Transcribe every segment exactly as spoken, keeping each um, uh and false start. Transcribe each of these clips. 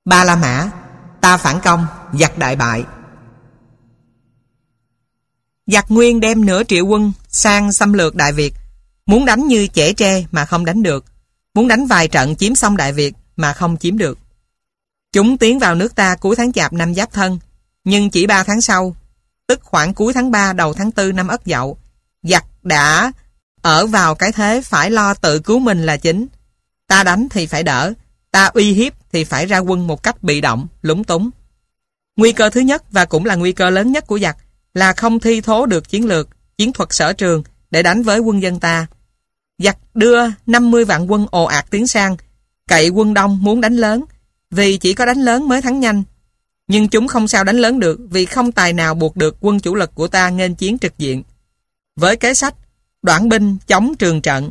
Ba La Mã, ta phản công, giặc đại bại. Giặc Nguyên đem nửa triệu quân sang xâm lược Đại Việt, muốn đánh như chẻ tre mà không đánh được, muốn đánh vài trận chiếm xong Đại Việt mà không chiếm được. Chúng tiến vào nước ta cuối tháng Chạp năm Giáp Thân, nhưng chỉ ba tháng sau, tức khoảng cuối tháng ba đầu tháng tư năm Ất Dậu, giặc đã ở vào cái thế phải lo tự cứu mình là chính. Ta đánh thì phải đỡ, ta uy hiếp thì phải ra quân một cách bị động, lúng túng. Nguy cơ thứ nhất và cũng là nguy cơ lớn nhất của giặc là không thi thố được chiến lược, chiến thuật sở trường để đánh với quân dân ta. Giặc đưa năm mươi vạn quân ồ ạt tiến sang, cậy quân đông muốn đánh lớn, vì chỉ có đánh lớn mới thắng nhanh. Nhưng chúng không sao đánh lớn được vì không tài nào buộc được quân chủ lực của ta nghênh chiến trực diện. Với kế sách đoản binh chống trường trận,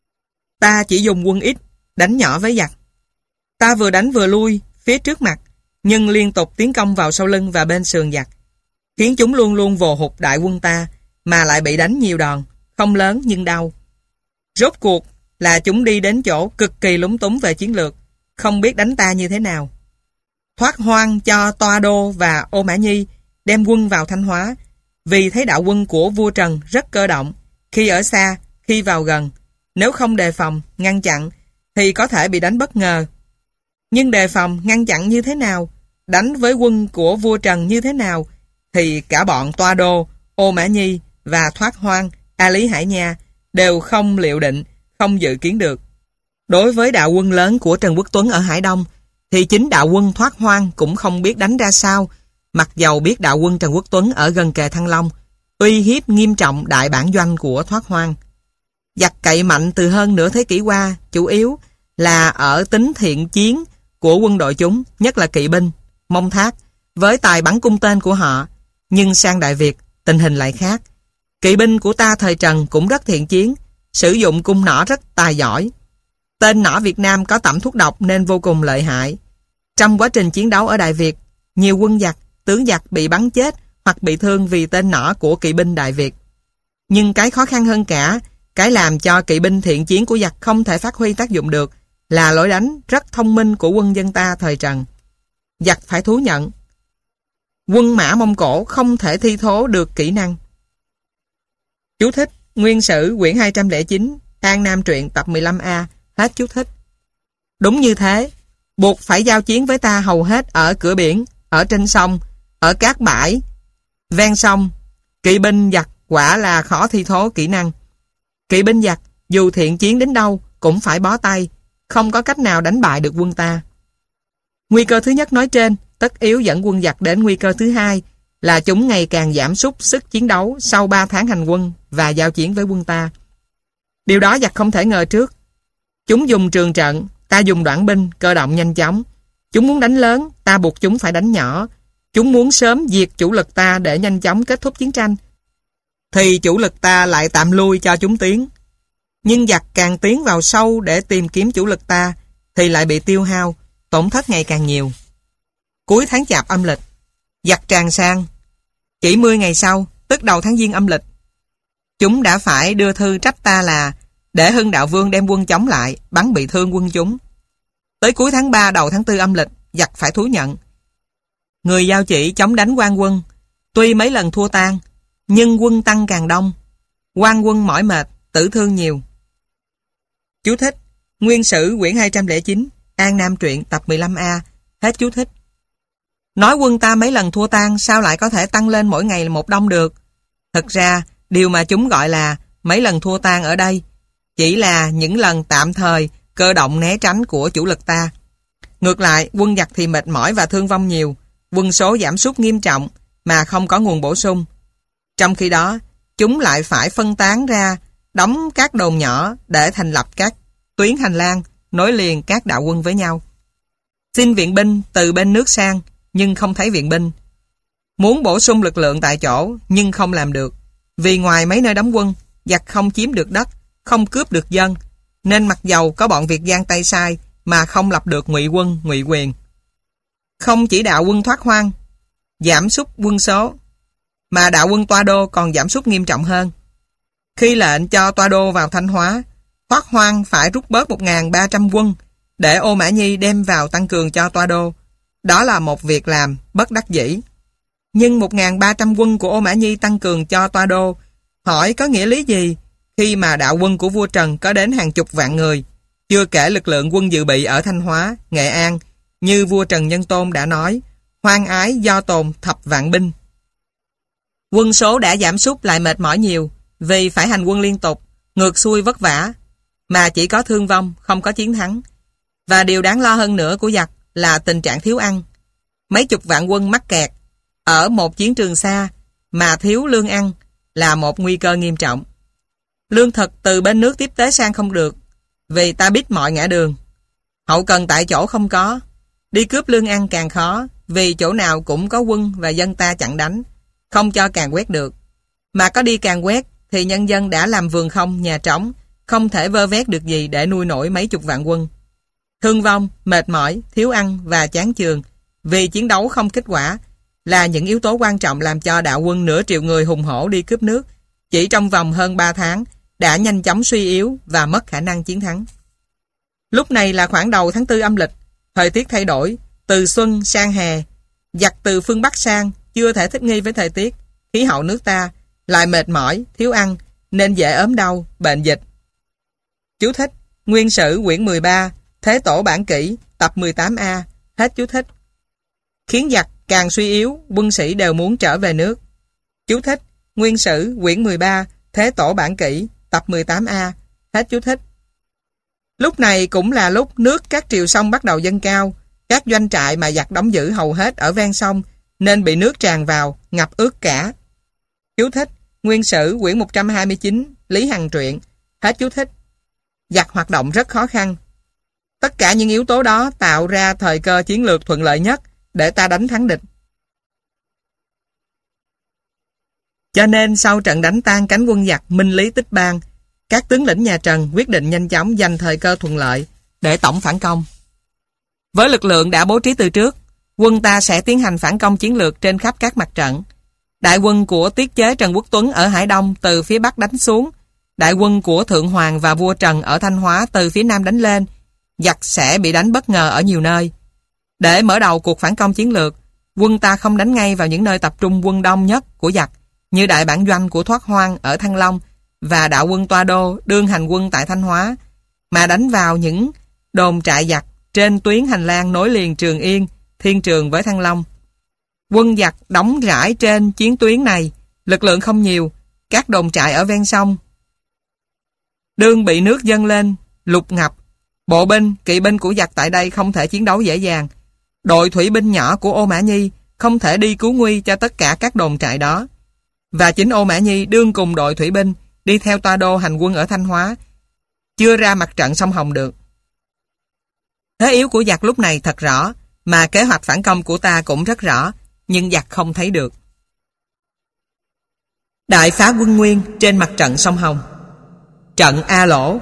ta chỉ dùng quân ít, đánh nhỏ với giặc. Ta vừa đánh vừa lui phía trước mặt, nhưng liên tục tiến công vào sau lưng và bên sườn giặc, khiến chúng luôn luôn vồ hụt đại quân ta, mà lại bị đánh nhiều đòn, không lớn nhưng đau. Rốt cuộc là chúng đi đến chỗ cực kỳ lúng túng về chiến lược, không biết đánh ta như thế nào. Thoát hoang cho Toa Đô và Ô Mã Nhi đem quân vào Thanh Hóa, vì thấy đạo quân của vua Trần rất cơ động, khi ở xa, khi vào gần. Nếu không đề phòng, ngăn chặn, thì có thể bị đánh bất ngờ. Nhưng đề phòng, ngăn chặn như thế nào, đánh với quân của vua Trần như thế nào, thì cả bọn Toa Đô, Ô Mã Nhi và Thoát Hoang, A Lý Hải Nha đều không liệu định, không dự kiến được. Đối với đạo quân lớn của Trần Quốc Tuấn ở Hải Đông, thì chính đạo quân Thoát Hoang cũng không biết đánh ra sao, mặc dầu biết đạo quân Trần Quốc Tuấn ở gần kề Thăng Long, uy hiếp nghiêm trọng đại bản doanh của Thoát Hoang. Giặc cậy mạnh từ hơn nửa thế kỷ qua, chủ yếu là ở tính thiện chiến của quân đội chúng, nhất là kỵ binh, Mông Thác, với tài bắn cung tên của họ. Nhưng sang Đại Việt, tình hình lại khác. Kỵ binh của ta thời Trần cũng rất thiện chiến, sử dụng cung nỏ rất tài giỏi. Tên nỏ Việt Nam có tẩm thuốc độc nên vô cùng lợi hại. Trong quá trình chiến đấu ở Đại Việt, nhiều quân giặc, tướng giặc bị bắn chết hoặc bị thương vì tên nỏ của kỵ binh Đại Việt. Nhưng cái khó khăn hơn cả, cái làm cho kỵ binh thiện chiến của giặc không thể phát huy tác dụng được, là lối đánh rất thông minh của quân dân ta thời Trần. Giặc phải thú nhận, quân Mã Mông Cổ không thể thi thố được kỹ năng. Chú thích: Nguyên Sử quyển hai trăm lẻ chín, An Nam truyện tập mười lăm A. Hết chú thích. Đúng như thế, buộc phải giao chiến với ta hầu hết ở cửa biển, ở trên sông, ở các bãi ven sông. Kỵ binh giặc quả là khó thi thố kỹ năng. Kỵ binh giặc dù thiện chiến đến đâu cũng phải bó tay, không có cách nào đánh bại được quân ta. Nguy cơ thứ nhất nói trên tất yếu dẫn quân giặc đến nguy cơ thứ hai là chúng ngày càng giảm sút sức chiến đấu sau ba tháng hành quân và giao chiến với quân ta. Điều đó giặc không thể ngờ trước. Chúng dùng trường trận, ta dùng đoạn binh, cơ động nhanh chóng. Chúng muốn đánh lớn, ta buộc chúng phải đánh nhỏ. Chúng muốn sớm diệt chủ lực ta để nhanh chóng kết thúc chiến tranh, thì chủ lực ta lại tạm lui cho chúng tiến. Nhưng giặc càng tiến vào sâu để tìm kiếm chủ lực ta, thì lại bị tiêu hao, tổn thất ngày càng nhiều. Cuối tháng Chạp âm lịch, giặc tràn sang. Chỉ mười ngày sau, tức đầu tháng Giêng âm lịch, chúng đã phải đưa thư trách ta là để Hưng Đạo Vương đem quân chống lại, bắn bị thương quân chúng. Tới cuối tháng ba đầu tháng tư âm lịch, giặc phải thú nhận. Người giao chỉ chống đánh Quan quân, tuy mấy lần thua tan, nhưng quân tăng càng đông. Quan quân mỏi mệt, tử thương nhiều. Chú thích: Nguyên Sử quyển hai trăm lẻ chín, An Nam truyện tập mười lăm A. Hết chú thích. Nói quân ta mấy lần thua tan, sao lại có thể tăng lên mỗi ngày một đông được? Thật ra, điều mà chúng gọi là mấy lần thua tan ở đây chỉ là những lần tạm thời cơ động né tránh của chủ lực ta. Ngược lại, quân giặc thì mệt mỏi và thương vong nhiều, quân số giảm sút nghiêm trọng mà không có nguồn bổ sung. Trong khi đó, chúng lại phải phân tán ra, đóng các đồn nhỏ để thành lập các tuyến hành lang nối liền các đạo quân với nhau. Xin viện binh từ bên nước sang, nhưng không thấy viện binh. Muốn bổ sung lực lượng tại chỗ, nhưng không làm được. Vì ngoài mấy nơi đóng quân, giặc không chiếm được đất, không cướp được dân, nên mặc dầu có bọn Việt Giang tay sai mà không lập được ngụy quân, ngụy quyền. Không chỉ đạo quân Thoát Hoang giảm sút quân số, mà đạo quân Toa Đô còn giảm sút nghiêm trọng hơn. Khi lệnh cho Toa Đô vào Thanh Hóa, Thoát Hoang phải rút bớt một nghìn ba trăm quân để Ô Mã Nhi đem vào tăng cường cho Toa Đô. Đó là một việc làm bất đắc dĩ. Nhưng một nghìn ba trăm quân của Ô Mã Nhi tăng cường cho Toa Đô, hỏi có nghĩa lý gì khi mà đạo quân của vua Trần có đến hàng chục vạn người, chưa kể lực lượng quân dự bị ở Thanh Hóa, Nghệ An, như vua Trần Nhân Tôn đã nói, hoan ái do tồn thập vạn binh. Quân số đã giảm sút lại mệt mỏi nhiều, vì phải hành quân liên tục, ngược xuôi vất vả, mà chỉ có thương vong, không có chiến thắng. Và điều đáng lo hơn nữa của giặc là tình trạng thiếu ăn. Mấy chục vạn quân mắc kẹt ở một chiến trường xa mà thiếu lương ăn là một nguy cơ nghiêm trọng. Lương thực từ bên nước tiếp tế sang không được, vì ta biết mọi ngã đường. Hậu cần tại chỗ không có, đi cướp lương ăn càng khó, vì chỗ nào cũng có quân và dân ta chặn đánh, không cho càn quét được. Mà có đi càn quét thì nhân dân đã làm vườn không, nhà trống, không thể vơ vét được gì để nuôi nổi mấy chục vạn quân. Thương vong, mệt mỏi, thiếu ăn và chán chường vì chiến đấu không kết quả là những yếu tố quan trọng làm cho đạo quân nửa triệu người hùng hổ đi cướp nước chỉ trong vòng hơn ba tháng đã nhanh chóng suy yếu và mất khả năng chiến thắng. Lúc này là khoảng đầu tháng tư âm lịch, thời tiết thay đổi, từ xuân sang hè, giặc từ phương Bắc sang chưa thể thích nghi với thời tiết, khí hậu nước ta, lại mệt mỏi, thiếu ăn, nên dễ ốm đau, bệnh dịch. Chú thích: Nguyên Sử quyển mười ba, Thế Tổ Bản Kỷ, tập mười tám A, hết chú thích. Khiến giặc càng suy yếu, quân sĩ đều muốn trở về nước. Chú thích: Nguyên Sử quyển mười ba, Thế Tổ Bản Kỷ, tập mười tám A, hết chú thích. Lúc này cũng là lúc nước các triều sông bắt đầu dâng cao, các doanh trại mà giặc đóng giữ hầu hết ở ven sông nên bị nước tràn vào, ngập ướt cả. Chú thích: Nguyên Sử quyển một trăm hai mươi chín, Lý Hằng truyện, hết chú thích. Giặc hoạt động rất khó khăn. Tất cả những yếu tố đó tạo ra thời cơ chiến lược thuận lợi nhất để ta đánh thắng địch. Cho nên sau trận đánh tan cánh quân giặc Minh Lý Tích Bang, các tướng lĩnh nhà Trần quyết định nhanh chóng giành thời cơ thuận lợi để tổng phản công. Với lực lượng đã bố trí từ trước, quân ta sẽ tiến hành phản công chiến lược trên khắp các mặt trận. Đại quân của tiết chế Trần Quốc Tuấn ở Hải Đông từ phía Bắc đánh xuống, đại quân của Thượng Hoàng và vua Trần ở Thanh Hóa từ phía Nam đánh lên, giặc sẽ bị đánh bất ngờ ở nhiều nơi. Để mở đầu cuộc phản công chiến lược, quân ta không đánh ngay vào những nơi tập trung quân đông nhất của giặc, như đại bản doanh của Thoát Hoang ở Thăng Long và đạo quân Toa Đô đương hành quân tại Thanh Hóa, mà đánh vào những đồn trại giặc trên tuyến hành lang nối liền Trường Yên, Thiên Trường với Thăng Long. Quân giặc đóng rải trên chiến tuyến này, lực lượng không nhiều, các đồn trại ở ven sông đương bị nước dâng lên, lục ngập. Bộ binh, kỵ binh của giặc tại đây không thể chiến đấu dễ dàng. Đội thủy binh nhỏ của Ô Mã Nhi không thể đi cứu nguy cho tất cả các đồn trại đó. Và chính Ô Mã Nhi đương cùng đội thủy binh đi theo Toa Đô hành quân ở Thanh Hóa, chưa ra mặt trận sông Hồng được. Thế yếu của giặc lúc này thật rõ, mà kế hoạch phản công của ta cũng rất rõ, nhưng giặc không thấy được. Đại phá quân Nguyên trên mặt trận sông Hồng. Trận A Lỗ.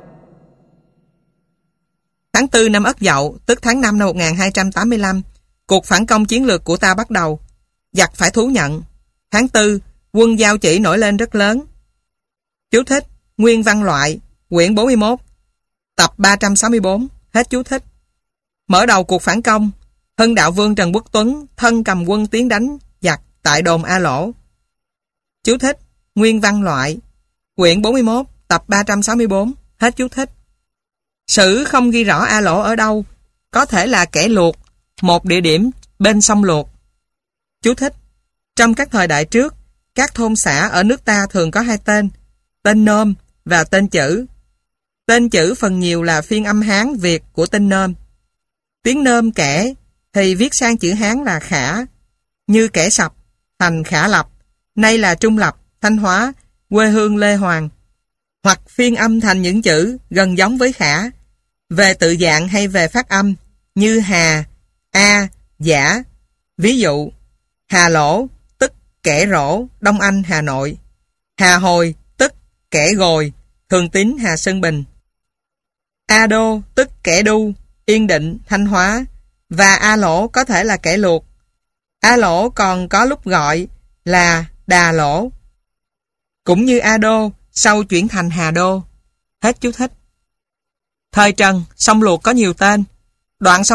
Tháng tư năm Ất Dậu, tức tháng năm năm một nghìn hai trăm tám mươi lăm, cuộc phản công chiến lược của ta bắt đầu. Giặc phải thú nhận. Tháng tư, quân Giao Chỉ nổi lên rất lớn. Chú thích: Nguyên Văn Loại, quyển bốn mươi mốt, tập ba trăm sáu mươi bốn, hết chú thích. Mở đầu cuộc phản công, Hưng Đạo Vương Trần Quốc Tuấn thân cầm quân tiến đánh giặc tại đồn A Lỗ. Chú thích: Nguyên Văn Loại, quyển bốn mươi mốt, tập ba trăm sáu mươi bốn, hết chú thích. Sử không ghi rõ A Lỗ ở đâu, có thể là Kẻ Luộc, một địa điểm bên sông Luộc. Chú thích: Trong các thời đại trước, các thôn xã ở nước ta thường có hai tên, tên Nôm và tên Chữ. Tên Chữ phần nhiều là phiên âm Hán Việt của tên Nôm. Tiếng Nôm Kẻ thì viết sang chữ Hán là Khả, như Kẻ Sập, thành Khả Lập, nay là Trung Lập, Thanh Hóa, quê hương Lê Hoàng. Hoặc phiên âm thành những chữ gần giống với Khả, về tự dạng hay về phát âm, như Hà, A, Giả. Ví dụ, Hà Lỗ, tức Kẻ Rỗ, Đông Anh, Hà Nội. Hà Hồi, tức Kẻ Gồi, Thường Tín, Hà Sơn Bình. A Đô, tức Kẻ Đu, Yên Định, Thanh Hóa. Và A Lỗ có thể là Kẻ Luộc. A Lỗ còn có lúc gọi là Đà Lỗ. Cũng như A Đô, sau chuyển thành Hà Đô. Hết chú thích. Thời Trần, sông Luộc có nhiều tên. Đoạn sông Luộc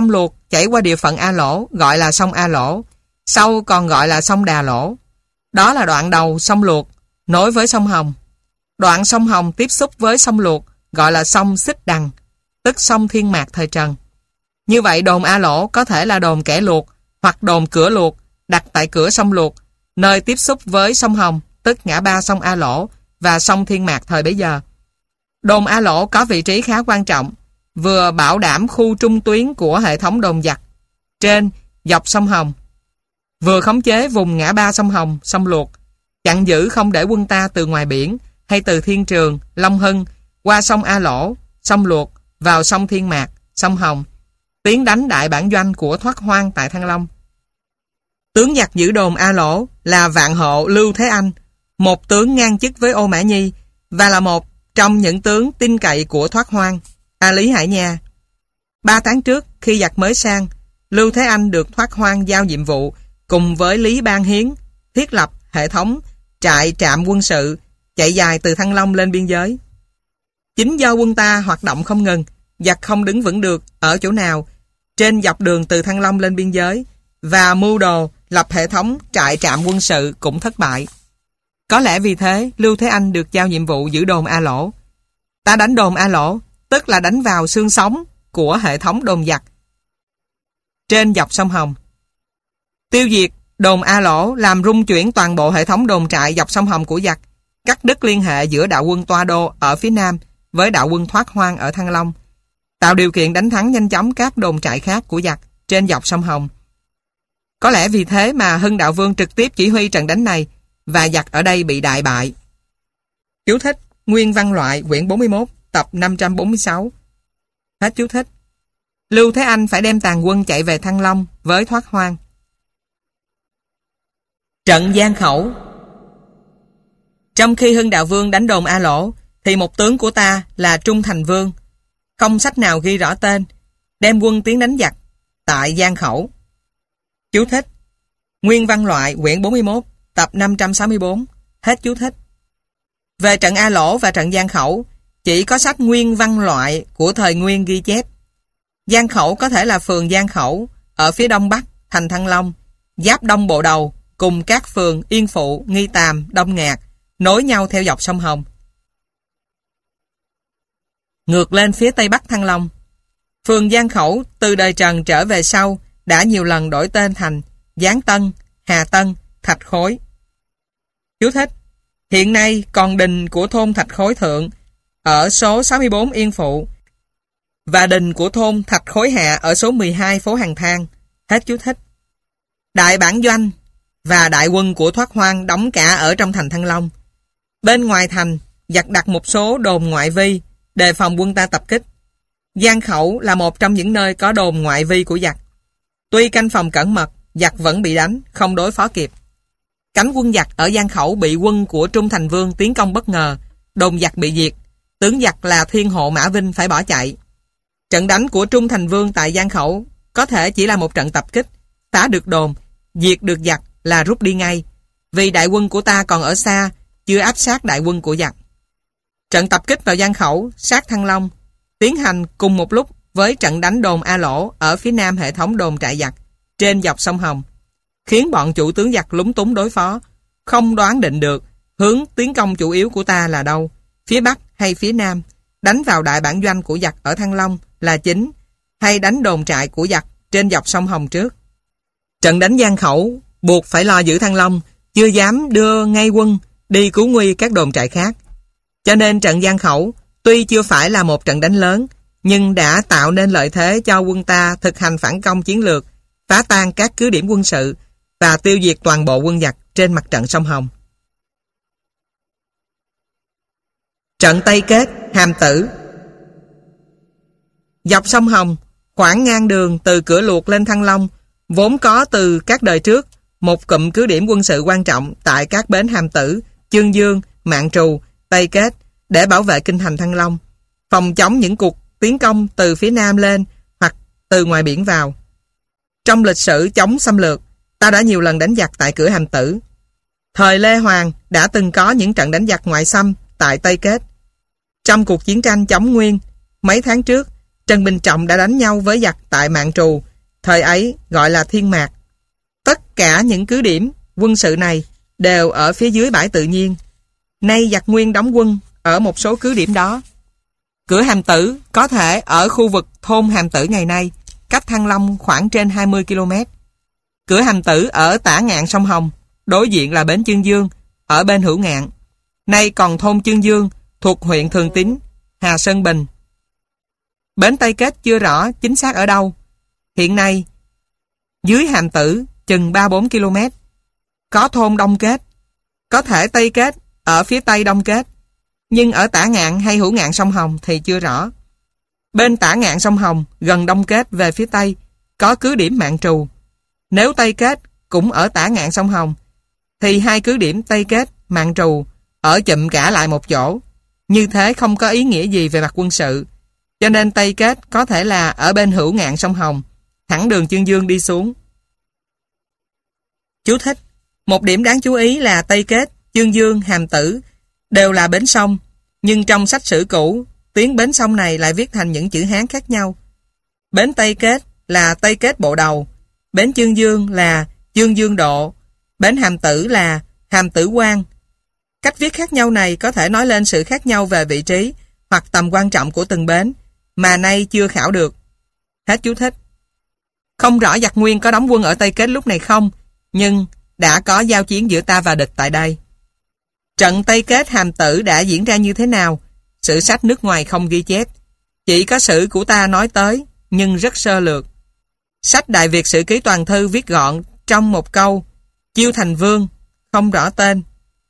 chảy qua địa phận A Lỗ gọi là sông A Lỗ, sau còn gọi là sông Đà Lỗ. Đó là đoạn đầu sông Luộc nối với sông Hồng. Đoạn sông Hồng tiếp xúc với sông Luộc gọi là sông Xích Đằng, tức sông Thiên Mạc thời Trần. Như vậy đồn A Lỗ có thể là đồn Kẻ Luộc hoặc đồn Cửa Luộc đặt tại cửa sông Luộc, nơi tiếp xúc với sông Hồng, tức ngã ba sông A Lỗ và sông Thiên Mạc thời bấy giờ. Đồn A Lỗ có vị trí khá quan trọng, vừa bảo đảm khu trung tuyến của hệ thống đồn giặc trên dọc sông Hồng, vừa khống chế vùng ngã ba sông Hồng, sông Luộc, chặn giữ không để quân ta từ ngoài biển hay từ Thiên Trường, Long Hưng qua sông A Lỗ, sông Luộc vào sông Thiên Mạc, sông Hồng, tiến đánh đại bản doanh của Thoát Hoang tại Thăng Long. Tướng giặc giữ đồn A Lỗ là Vạn Hộ Lưu Thế Anh, một tướng ngang chức với Ô Mã Nhi và là một trong những tướng tin cậy của Thoát Hoang, A Lý Hải Nha. Ba tháng trước, khi giặc mới sang, Lưu Thế Anh được Thoát Hoang giao nhiệm vụ cùng với Lý Ban Hiến thiết lập hệ thống trại trạm quân sự chạy dài từ Thăng Long lên biên giới. Chính do quân ta hoạt động không ngừng, giặc không đứng vững được ở chỗ nào trên dọc đường từ Thăng Long lên biên giới, và mưu đồ lập hệ thống trại trạm quân sự cũng thất bại. Có lẽ vì thế Lưu Thế Anh được giao nhiệm vụ giữ đồn A Lỗ. Ta đánh đồn A Lỗ tức là đánh vào xương sống của hệ thống đồn giặc trên dọc sông Hồng. Tiêu diệt đồn A Lỗ làm rung chuyển toàn bộ hệ thống đồn trại dọc sông Hồng của giặc, cắt đứt liên hệ giữa đạo quân Toa Đô ở phía Nam với đạo quân Thoát Hoang ở Thăng Long, tạo điều kiện đánh thắng nhanh chóng các đồn trại khác của giặc trên dọc sông Hồng. Có lẽ vì thế mà Hưng Đạo Vương trực tiếp chỉ huy trận đánh này, và giặc ở đây bị đại bại. Chú thích: Nguyên Văn Loại, quyển bốn mươi mốt, tập năm trăm bốn mươi sáu. Hết chú thích. Lưu Thế Anh phải đem tàn quân chạy về Thăng Long với Thoát Hoang. Trận Giang Khẩu. Trong khi Hưng Đạo Vương đánh đồn A Lỗ, thì một tướng của ta là Trung Thành Vương, không sách nào ghi rõ tên, đem quân tiến đánh giặc tại Giang Khẩu. Chú thích: Nguyên Văn Loại, quyển bốn mươi mốt, tập năm trăm sáu mươi bốn. Hết chú thích. Về trận A Lỗ và trận Giang Khẩu, chỉ có sách Nguyên Văn Loại của thời Nguyên ghi chép. Giang Khẩu có thể là phường Giang Khẩu ở phía đông bắc thành Thăng Long, giáp đông bộ đầu cùng các phường Yên Phụ, Nghi Tàm, Đông Ngạc, nối nhau theo dọc sông Hồng. Ngược lên phía tây bắc Thăng Long, phường Giang Khẩu từ đời Trần trở về sau đã nhiều lần đổi tên thành Giáng Tân, Hà Tân, Thạch Khối. Chú thích: Hiện nay còn đình của thôn Thạch Khối Thượng ở số sáu mươi bốn Yên Phụ và đình của thôn Thạch Khối Hạ ở số mười hai phố Hàng Thang. Hết chú thích. Đại bản doanh và đại quân của Thoát Hoang đóng cả ở trong thành Thăng Long. Bên ngoài thành, giặc đặt một số đồn ngoại vi đề phòng quân ta tập kích. Giang Khẩu là một trong những nơi có đồn ngoại vi của giặc. Tuy canh phòng cẩn mật, giặc vẫn bị đánh, không đối phó kịp. Cánh quân giặc ở Giang Khẩu bị quân của Trung Thành Vương tiến công bất ngờ, đồn giặc bị diệt, tướng giặc là Thiên Hộ Mã Vinh phải bỏ chạy. Trận đánh của Trung Thành Vương tại Giang Khẩu có thể chỉ là một trận tập kích, phá được đồn, diệt được giặc là rút đi ngay, vì đại quân của ta còn ở xa, chưa áp sát đại quân của giặc. Trận tập kích vào Giang Khẩu, sát Thăng Long, tiến hành cùng một lúc với trận đánh đồn A Lỗ ở phía nam hệ thống đồn trại giặc trên dọc sông Hồng, khiến bọn chủ tướng giặc lúng túng đối phó, không đoán định được hướng tiến công chủ yếu của ta là đâu, phía bắc hay phía nam, đánh vào đại bản doanh của giặc ở Thăng Long là chính, hay đánh đồn trại của giặc trên dọc sông Hồng trước. Trận đánh Giang Khẩu buộc phải lo giữ Thăng Long, chưa dám đưa ngay quân đi cứu nguy các đồn trại khác. Cho nên trận Giang Khẩu tuy chưa phải là một trận đánh lớn, nhưng đã tạo nên lợi thế cho quân ta thực hành phản công chiến lược, phá tan các cứ điểm quân sự và tiêu diệt toàn bộ quân giặc trên mặt trận sông Hồng. Trận Tây Kết, Hàm Tử. Dọc sông Hồng, khoảng ngang đường từ Cửa Luộc lên Thăng Long, vốn có từ các đời trước một cụm cứ điểm quân sự quan trọng tại các bến Hàm Tử, Chương Dương, Mạn Trù, Tây Kết để bảo vệ kinh thành Thăng Long, phòng chống những cuộc tiến công từ phía nam lên hoặc từ ngoài biển vào. Trong lịch sử chống xâm lược, ta đã nhiều lần đánh giặc tại cửa Hàm Tử. Thời Lê Hoàng đã từng có những trận đánh giặc ngoại xâm tại Tây Kết. Trong cuộc chiến tranh chống Nguyên, mấy tháng trước, Trần Bình Trọng đã đánh nhau với giặc tại Mạn Trù, thời ấy gọi là Thiên Mạc. Tất cả những cứ điểm quân sự này đều ở phía dưới bãi tự nhiên. Nay giặc Nguyên đóng quân ở một số cứ điểm đó. Cửa Hàm Tử có thể ở khu vực thôn Hàm Tử ngày nay, cách Thăng Long khoảng trên hai mươi ki lô mét. Cửa Hàm Tử ở tả ngạn sông Hồng, đối diện là bến Chương Dương, ở bên hữu ngạn. Nay còn thôn Chương Dương, thuộc huyện Thường Tín, Hà Sơn Bình. Bến Tây Kết chưa rõ chính xác ở đâu. Hiện nay, dưới Hàm Tử chừng ba bốn ki lô mét, có thôn Đông Kết, có thể Tây Kết ở phía tây Đông Kết, nhưng ở tả ngạn hay hữu ngạn sông Hồng thì chưa rõ. Bên tả ngạn sông Hồng, gần Đông Kết về phía tây, có cứ điểm Mạn Trù. Nếu Tây Kết cũng ở tả ngạn sông Hồng, thì hai cứ điểm Tây Kết, Mạn Trù ở chụm cả lại một chỗ. Như thế không có ý nghĩa gì về mặt quân sự. Cho nên Tây Kết có thể là ở bên hữu ngạn sông Hồng, thẳng đường Chương Dương đi xuống. Chú thích: một điểm đáng chú ý là Tây Kết, Chương Dương, Hàm Tử đều là bến sông, nhưng trong sách sử cũ, tuyến bến sông này lại viết thành những chữ Hán khác nhau. Bến Tây Kết là Tây Kết Bộ Đầu, bến Chương Dương là Chương Dương Độ, bến Hàm Tử là Hàm Tử Quan. Cách viết khác nhau này có thể nói lên sự khác nhau về vị trí hoặc tầm quan trọng của từng bến, mà nay chưa khảo được. Hết chú thích. Không rõ giặc Nguyên có đóng quân ở Tây Kết lúc này không, nhưng đã có giao chiến giữa ta và địch tại đây. Trận Tây Kết Hàm Tử đã diễn ra như thế nào? Sử sách nước ngoài không ghi chép, chỉ có sử của ta nói tới, nhưng rất sơ lược. Sách Đại Việt Sử Ký Toàn Thư viết gọn trong một câu: Chiêu Thành Vương, không rõ tên.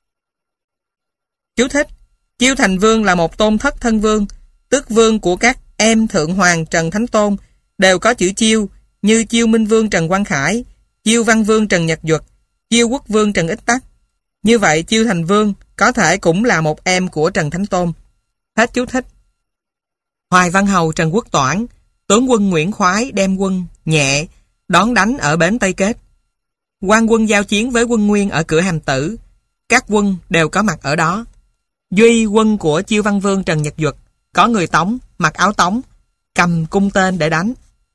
Chú thích: Chiêu Thành Vương là một tôn thất thân vương, tước vương của các em Thượng Hoàng Trần Thánh Tôn, đều có chữ Chiêu, như Chiêu Minh Vương Trần Quang Khải, Chiêu Văn Vương Trần Nhật Duật, Chiêu Quốc Vương Trần Ích Tắc. Như vậy Chiêu Thành Vương có thể cũng là một em của Trần Thánh Tôn. Hết chú thích. Hoài Văn Hầu Trần Quốc Toản, tướng quân Nguyễn Khoái đem quân nhẹ đón đánh ở bến Tây Kết. Quan quân giao chiến với quân Nguyên ở cửa Hàm Tử, các quân đều có mặt ở đó. Duy quân của Chiêu Văn Vương Trần Nhật Duật có người Tống, mặc áo Tống, cầm cung tên để đánh.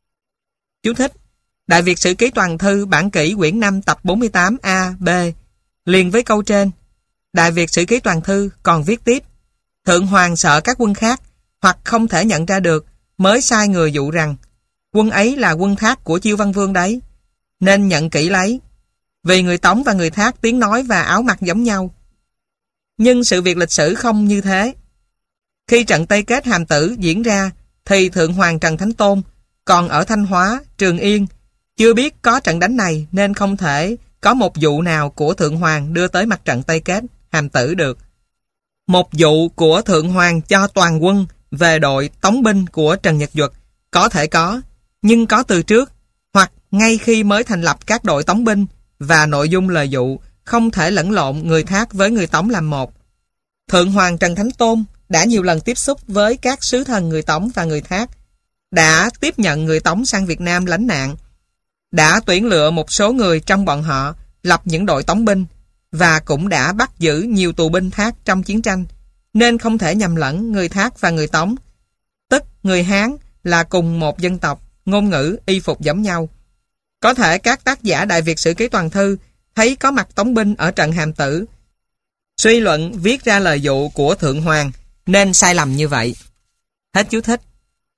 Chú thích: Đại Việt Sử Ký Toàn Thư bản kỷ quyển năm tập bốn mươi tám A, B. Liền với câu trên, Đại Việt Sử Ký Toàn Thư còn viết tiếp: Thượng Hoàng sợ các quân khác hoặc không thể nhận ra được, mới sai người dụ rằng quân ấy là quân Thác của Chiêu Văn Vương đấy, nên nhận kỹ lấy. Vì người Tống và người Thác tiếng nói và áo mặc giống nhau. Nhưng sự việc lịch sử không như thế. Khi trận Tây Kết Hàm Tử diễn ra, thì Thượng Hoàng Trần Thánh Tôn còn ở Thanh Hóa, Trường Yên, chưa biết có trận đánh này nên không thể có một vụ nào của Thượng Hoàng đưa tới mặt trận Tây Kết Hàm Tử được. Một vụ của Thượng Hoàng cho toàn quân về đội tống binh của Trần Nhật Duật có thể có, nhưng có từ trước hoặc ngay khi mới thành lập các đội tống binh, và nội dung lời dụ không thể lẫn lộn người Thác với người Tống làm một. Thượng Hoàng Trần Thánh Tôn đã nhiều lần tiếp xúc với các sứ thần người Tống và người Thác, đã tiếp nhận người Tống sang Việt Nam lánh nạn, đã tuyển lựa một số người trong bọn họ lập những đội tống binh, và cũng đã bắt giữ nhiều tù binh Thác trong chiến tranh, nên không thể nhầm lẫn người Thác và người Tống. Tức người Hán là cùng một dân tộc, ngôn ngữ, y phục giống nhau. Có thể các tác giả Đại Việt Sử Ký Toàn Thư thấy có mặt tống binh ở trận Hàm Tử, suy luận viết ra lời dụ của Thượng Hoàng, nên sai lầm như vậy. Hết chú thích.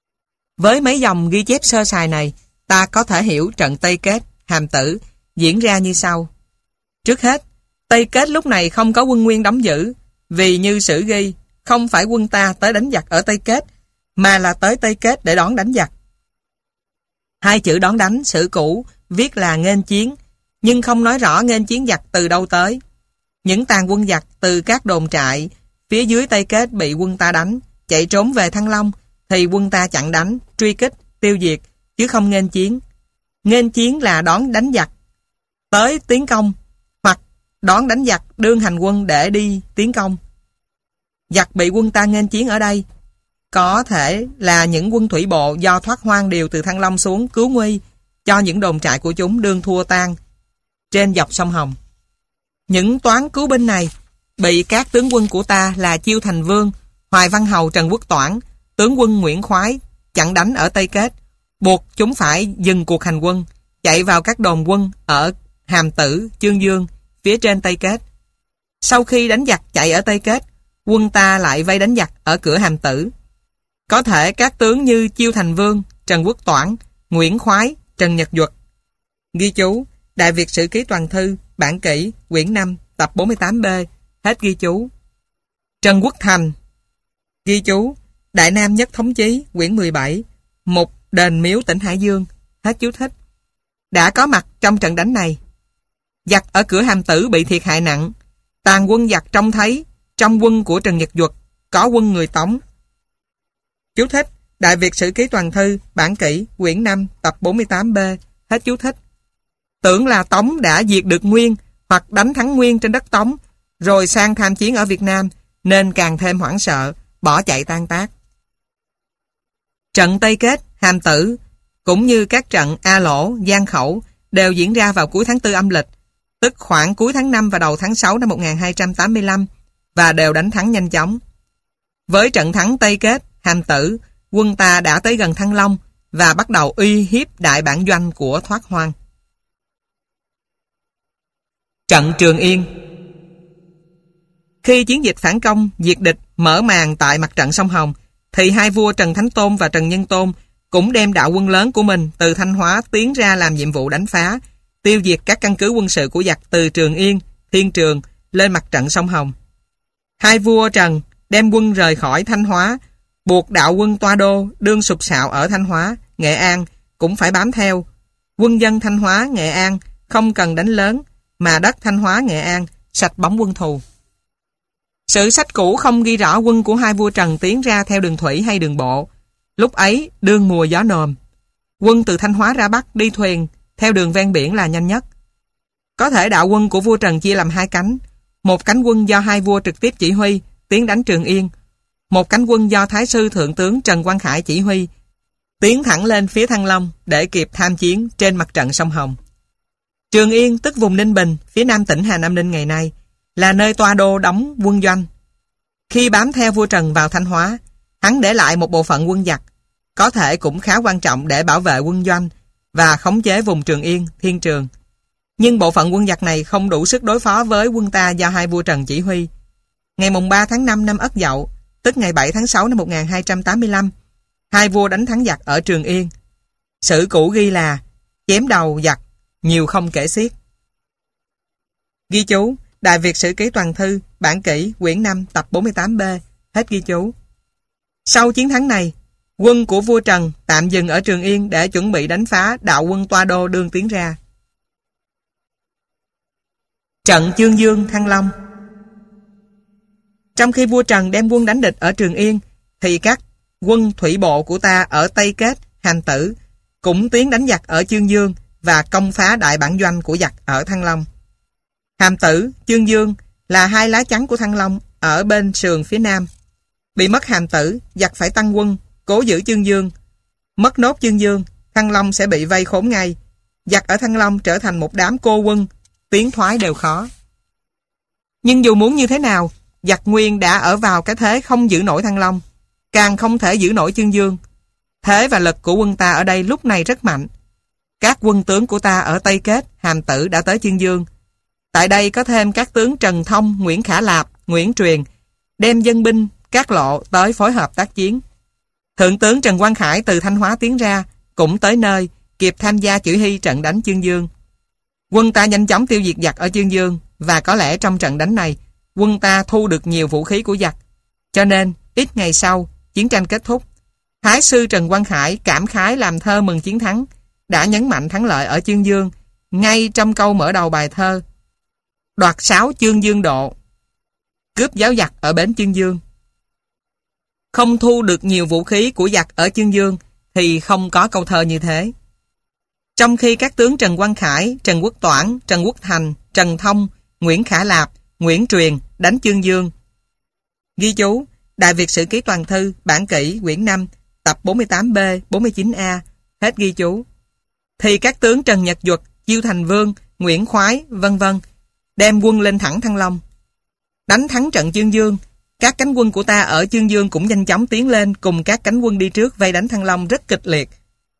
Với mấy dòng ghi chép sơ sài này, ta có thể hiểu trận Tây Kết Hàm Tử diễn ra như sau. Trước hết, Tây Kết lúc này không có quân Nguyên đóng giữ, vì như sử ghi, không phải quân ta tới đánh giặc ở Tây Kết, mà là tới Tây Kết để đón đánh giặc. Hai chữ đón đánh sử cũ viết là nghênh chiến, nhưng không nói rõ nghênh chiến giặc từ đâu tới. Những tàn quân giặc từ các đồn trại phía dưới Tây Kết bị quân ta đánh, chạy trốn về Thăng Long, thì quân ta chặn đánh, truy kích, tiêu diệt, chứ không nghênh chiến. Nghênh chiến là đón đánh giặc tới tiến công, hoặc đón đánh giặc đương hành quân để đi tiến công. Giặc bị quân ta nghênh chiến ở đây có thể là những quân thủy bộ do thoát hoang điều từ Thăng Long xuống cứu nguy cho những đồn trại của chúng đương thua tan trên dọc sông Hồng. Những toán cứu binh này bị các tướng quân của ta là Chiêu Thành Vương, Hoài Văn Hầu Trần Quốc Toản, tướng quân Nguyễn Khoái chặn đánh ở Tây Kết, buộc chúng phải dừng cuộc hành quân, chạy vào các đồn quân ở Hàm Tử, Chương Dương, phía trên Tây Kết. Sau khi đánh giặc chạy ở Tây Kết, quân ta lại vây đánh giặc ở cửa Hàm Tử. Có thể các tướng như Chiêu Thành Vương, Trần Quốc Toản, Nguyễn Khoái, Trần Nhật Duật. Ghi chú, Đại Việt Sử Ký Toàn Thư, bản kỷ, quyển năm, tập bốn mươi tám B, hết ghi chú. Trần Quốc Thành. Ghi chú, Đại Nam Nhất Thống Chí, quyển mười bảy, mục Đền Miếu tỉnh Hải Dương, hết chú thích. Đã có mặt trong trận đánh này. Giặc ở cửa Hàm Tử bị thiệt hại nặng. Tàn quân giặc trông thấy, trong quân của Trần Nhật Duật có quân người Tống. Chú thích, Đại Việt Sử Ký Toàn Thư, bản kỷ, quyển năm, tập bốn mươi tám B, hết chú thích. Tưởng là Tống đã diệt được Nguyên hoặc đánh thắng Nguyên trên đất Tống, rồi sang tham chiến ở Việt Nam, nên càng thêm hoảng sợ, bỏ chạy tan tác. Trận Tây Kết, Hàm Tử, cũng như các trận A Lỗ, Giang Khẩu, đều diễn ra vào cuối tháng tư âm lịch, tức khoảng cuối tháng năm và đầu tháng sáu năm một nghìn hai trăm tám mươi lăm, và đều đánh thắng nhanh chóng. Với trận thắng Tây Kết, Hàm Tử, quân ta đã tới gần Thăng Long và bắt đầu uy hiếp đại bản doanh của Thoát Hoang. Trận Trường Yên. Khi chiến dịch phản công diệt địch mở màn tại mặt trận sông Hồng, thì hai vua Trần Thánh Tôn và Trần Nhân Tôn cũng đem đạo quân lớn của mình từ Thanh Hóa tiến ra làm nhiệm vụ đánh phá, tiêu diệt các căn cứ quân sự của giặc từ Trường Yên, Thiên Trường lên mặt trận sông Hồng. Hai vua Trần đem quân rời khỏi Thanh Hóa, buộc đạo quân Toa Đô đương sục sạo ở Thanh Hóa, Nghệ An cũng phải bám theo. Quân dân Thanh Hóa, Nghệ An không cần đánh lớn, mà đất Thanh Hóa, Nghệ An sạch bóng quân thù. Sử sách cũ không ghi rõ quân của hai vua Trần tiến ra theo đường thủy hay đường bộ. Lúc ấy đương mùa gió nồm. Quân từ Thanh Hóa ra Bắc đi thuyền theo đường ven biển là nhanh nhất. Có thể đạo quân của vua Trần chia làm hai cánh. Một cánh quân do hai vua trực tiếp chỉ huy tiến đánh Trường Yên. Một cánh quân do Thái sư Thượng tướng Trần Quang Khải chỉ huy tiến thẳng lên phía Thăng Long để kịp tham chiến trên mặt trận sông Hồng. Trường Yên tức vùng Ninh Bình, phía nam tỉnh Hà Nam Ninh ngày nay, là nơi Toa Đô đóng quân doanh. Khi bám theo vua Trần vào Thanh Hóa, hắn để lại một bộ phận quân giặc, có thể cũng khá quan trọng để bảo vệ quân doanh và khống chế vùng Trường Yên, Thiên Trường. Nhưng bộ phận quân giặc này không đủ sức đối phó với quân ta do hai vua Trần chỉ huy. Ngày mùng ba tháng năm năm Ất Dậu, tức ngày bảy tháng sáu năm một nghìn hai trăm tám mươi lăm, hai vua đánh thắng giặc ở Trường Yên. Sử cũ ghi là chém đầu giặc, nhiều không kể xiết. Ghi chú, Đại Việt Sử Ký Toàn Thư, bản kỷ, quyển năm, tập bốn mươi tám B, hết ghi chú. Sau chiến thắng này, quân của vua Trần tạm dừng ở Trường Yên để chuẩn bị đánh phá đạo quân Toa Đô đương tiến ra. Trận Chương Dương, Thăng Long. Trong khi vua Trần đem quân đánh địch ở Trường Yên, thì các quân thủy bộ của ta ở Tây Kết, Hàm Tử cũng tiến đánh giặc ở Chương Dương và công phá đại bản doanh của giặc ở Thăng Long. Hàm Tử, Chương Dương là hai lá chắn của Thăng Long ở bên sườn phía nam. Bị mất Hàm Tử, giặc phải tăng quân, cố giữ Chương Dương. Mất nốt Chương Dương, Thăng Long sẽ bị vây khốn ngay. Giặc ở Thăng Long trở thành một đám cô quân, tiến thoái đều khó. Nhưng dù muốn như thế nào, giặc Nguyên đã ở vào cái thế không giữ nổi Thăng Long, càng không thể giữ nổi Chương Dương. Thế và lực của quân ta ở đây lúc này rất mạnh. Các quân tướng của ta ở Tây Kết, Hàm Tử đã tới Chương Dương. Tại đây có thêm các tướng Trần Thông, Nguyễn Khả Lạp, Nguyễn Truyền, đem dân binh, các lộ tới phối hợp tác chiến. Thượng tướng Trần Quang Khải từ Thanh Hóa tiến ra, cũng tới nơi, kịp tham gia chỉ huy trận đánh Chương Dương. Quân ta nhanh chóng tiêu diệt giặc ở Chương Dương, và có lẽ trong trận đánh này, quân ta thu được nhiều vũ khí của giặc. Cho nên, ít ngày sau, chiến tranh kết thúc, Thái sư Trần Quang Khải cảm khái làm thơ mừng chiến thắng, đã nhấn mạnh thắng lợi ở Chương Dương, ngay trong câu mở đầu bài thơ: đoạt sáu Chương Dương độ, cướp giáo giặc ở bến Chương Dương. Không thu được nhiều vũ khí của giặc ở Chương Dương thì không có câu thơ như thế. Trong khi các tướng Trần Quang Khải, Trần Quốc Toản, Trần Quốc Thành, Trần Thông, Nguyễn Khả Lạp, Nguyễn Truyền đánh Chương Dương. Ghi chú, Đại Việt Sử Ký Toàn Thư, bản kỷ, quyển năm, tập bốn mươi tám B, bốn mươi chín A, hết ghi chú. Thì các tướng Trần Nhật Duật, Chiêu Thành Vương, Nguyễn Khoái, vân vân đem quân lên thẳng Thăng Long. Đánh thắng trận Chương Dương, các cánh quân của ta ở Chương Dương cũng nhanh chóng tiến lên cùng các cánh quân đi trước vây đánh Thăng Long rất kịch liệt.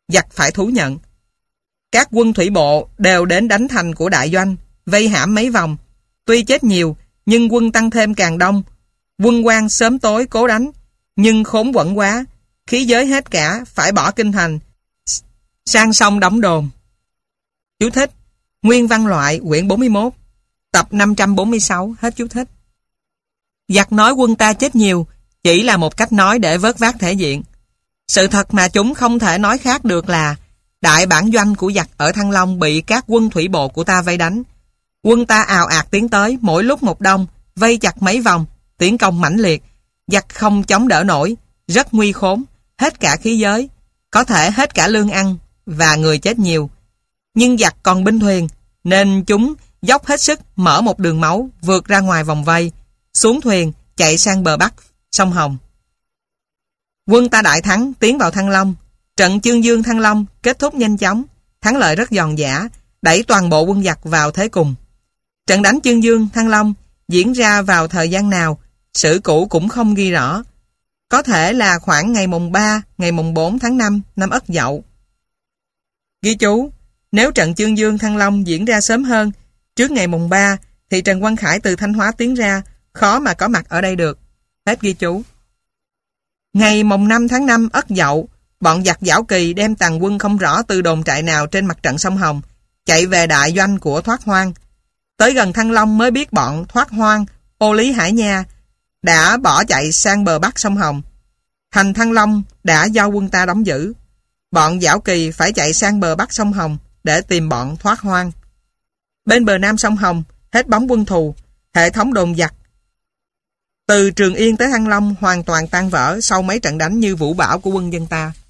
giặc phải thú nhận. Các quân thủy bộ đều đến đánh thành của đại doanh, vây hãm mấy vòng. Tuy chết nhiều, nhưng quân tăng thêm càng đông. Quân Quan sớm tối cố đánh, nhưng khốn quẫn quá, khí giới hết cả, phải bỏ kinh thành, sang sông đóng đồn. Chú thích: Nguyên văn loại quyển bốn mươi mốt, tập năm trăm bốn mươi sáu, hết chú thích. Giặc nói quân ta chết nhiều, chỉ là một cách nói để vớt vát thể diện. Sự thật mà chúng không thể nói khác được là đại bản doanh của giặc ở Thăng Long bị các quân thủy bộ của ta vây đánh. Quân ta ào ạt tiến tới, mỗi lúc một đông, vây chặt mấy vòng, tiến công mãnh liệt. Giặc không chống đỡ nổi, rất nguy khốn, hết cả khí giới, có thể hết cả lương ăn, và người chết nhiều. Nhưng giặc còn binh thuyền, nên chúng dốc hết sức mở một đường máu, vượt ra ngoài vòng vây, xuống thuyền, chạy sang bờ bắc, sông Hồng. Quân ta đại thắng, tiến vào Thăng Long. Trận Chương Dương Thăng Long kết thúc nhanh chóng, thắng lợi rất giòn giã, đẩy toàn bộ quân giặc vào thế cùng. Trận đánh Chương Dương Thăng Long diễn ra vào thời gian nào, sử cũ cũng không ghi rõ. Có thể là khoảng ngày mùng ba, ngày mùng bốn tháng năm năm Ất Dậu. Ghi chú: Nếu trận Chương Dương Thăng Long diễn ra sớm hơn, trước ngày mùng ba, thì Trần Quang Khải từ Thanh Hóa tiến ra, khó mà có mặt ở đây được. Hết ghi chú. Ngày mùng năm tháng năm Ất Dậu, bọn giặc Giảo Kỳ đem tàn quân không rõ từ đồn trại nào trên mặt trận sông Hồng, chạy về đại doanh của Thoát Hoang. Tới gần Thăng Long mới biết bọn Thoát Hoang, Ô Lý Hải Nha đã bỏ chạy sang bờ bắc sông Hồng. Thành Thăng Long đã do quân ta đóng giữ. Bọn Giảo Kỳ phải chạy sang bờ bắc sông Hồng để tìm bọn Thoát Hoang. Bên bờ nam sông Hồng, hết bóng quân thù, hệ thống đồn giặc từ Trường Yên tới Thăng Long hoàn toàn tan vỡ sau mấy trận đánh như vũ bão của quân dân ta.